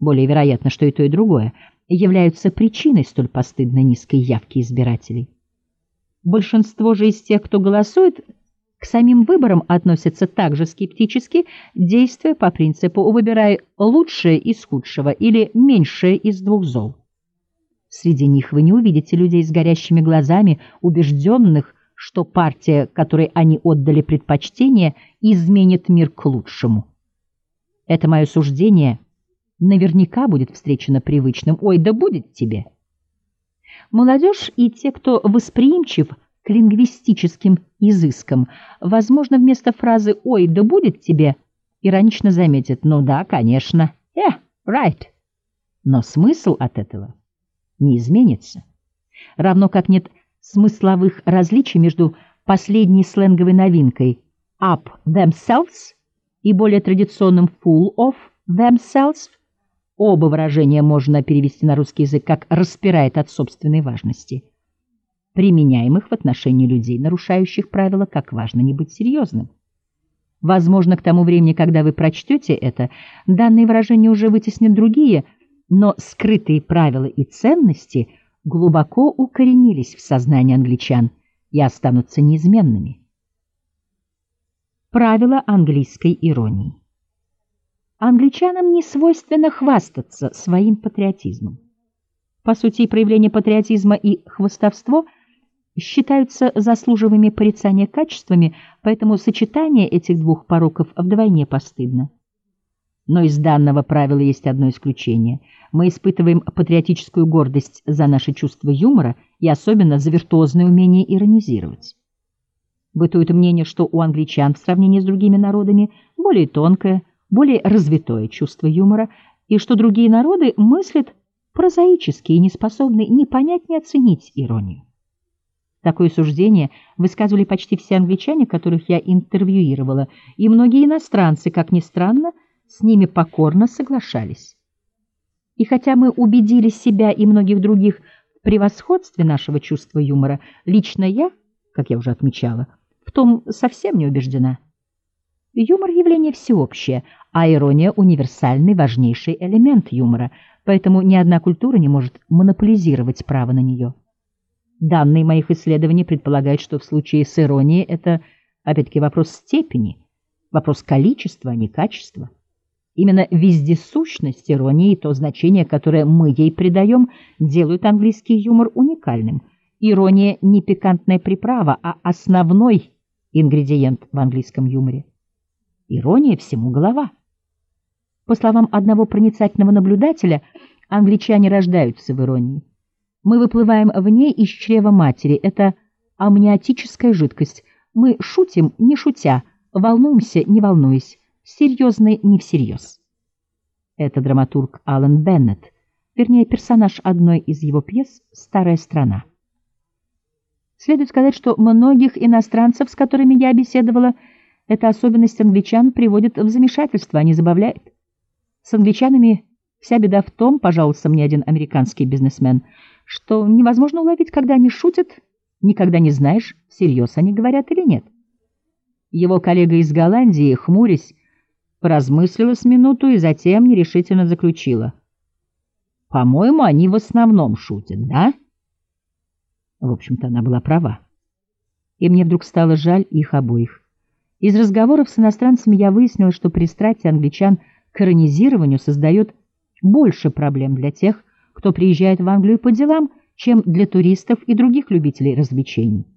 более вероятно, что и то, и другое, являются причиной столь постыдно низкой явки избирателей. Большинство же из тех, кто голосует, к самим выборам относятся также скептически, действуя по принципу «выбирай лучшее из худшего» или «меньшее из двух зол». Среди них вы не увидите людей с горящими глазами, убежденных, что партия, которой они отдали предпочтение, изменит мир к лучшему. Это мое суждение наверняка будет встречено привычным «Ой, да будет тебе». Молодежь и те, кто восприимчив к лингвистическим изыскам, возможно, вместо фразы «Ой, да будет тебе» иронично заметят «Ну да, конечно, right». Но смысл от этого не изменится. Равно как нет смысловых различий между последней сленговой новинкой «up themselves» и более традиционным «full of themselves». Оба выражения можно перевести на русский язык как «распирает от собственной важности», применяемых в отношении людей, нарушающих правила, как важно не быть серьезным. Возможно, к тому времени, когда вы прочтете это, данные выражения уже вытеснят другие, но скрытые правила и ценности глубоко укоренились в сознании англичан и останутся неизменными. Правила английской иронии. Англичанам не свойственно хвастаться своим патриотизмом. По сути, проявление патриотизма и хвастовство считаются заслуживаемыми порицания качествами, поэтому сочетание этих двух пороков вдвойне постыдно. Но из данного правила есть одно исключение. Мы испытываем патриотическую гордость за наше чувство юмора и особенно за виртуозное умение иронизировать. Бытует мнение, что у англичан в сравнении с другими народами более тонкое, более развитое чувство юмора, и что другие народы мыслят прозаически и не способны ни понять, ни оценить иронию. Такое суждение высказывали почти все англичане, которых я интервьюировала, и многие иностранцы, как ни странно, с ними покорно соглашались. И хотя мы убедили себя и многих других в превосходстве нашего чувства юмора, лично я, как я уже отмечала, в том совсем не убеждена. Юмор — явление всеобщее, а ирония — универсальный, важнейший элемент юмора, поэтому ни одна культура не может монополизировать право на нее. Данные моих исследований предполагают, что в случае с иронией это, опять-таки, вопрос степени, вопрос количества, а не качества. Именно вездесущность иронии и то значение, которое мы ей придаем, делают английский юмор уникальным. Ирония не пикантная приправа, а основной ингредиент в английском юморе. Ирония всему голова. По словам одного проницательного наблюдателя, англичане рождаются в иронии. Мы выплываем в ней из чрева матери. Это амниотическая жидкость. Мы шутим, не шутя, волнуемся, не волнуясь, серьезны, не всерьез. Это драматург Алан Беннет, вернее, персонаж одной из его пьес «Старая страна». Следует сказать, что многих иностранцев, с которыми я беседовала, эта особенность англичан приводит в замешательство, а не забавляет. С англичанами вся беда в том, пожаловался мне один американский бизнесмен, что невозможно уловить, когда они шутят, никогда не знаешь, всерьез они говорят или нет. Его коллега из Голландии, хмурясь, поразмыслила с минуту и затем нерешительно заключила: «По-моему, они в основном шутят, да?» В общем-то, она была права. И мне вдруг стало жаль их обоих. Из разговоров с иностранцами я выяснила, что пристрастие англичан к иронизированию создает больше проблем для тех, кто приезжает в Англию по делам, чем для туристов и других любителей развлечений.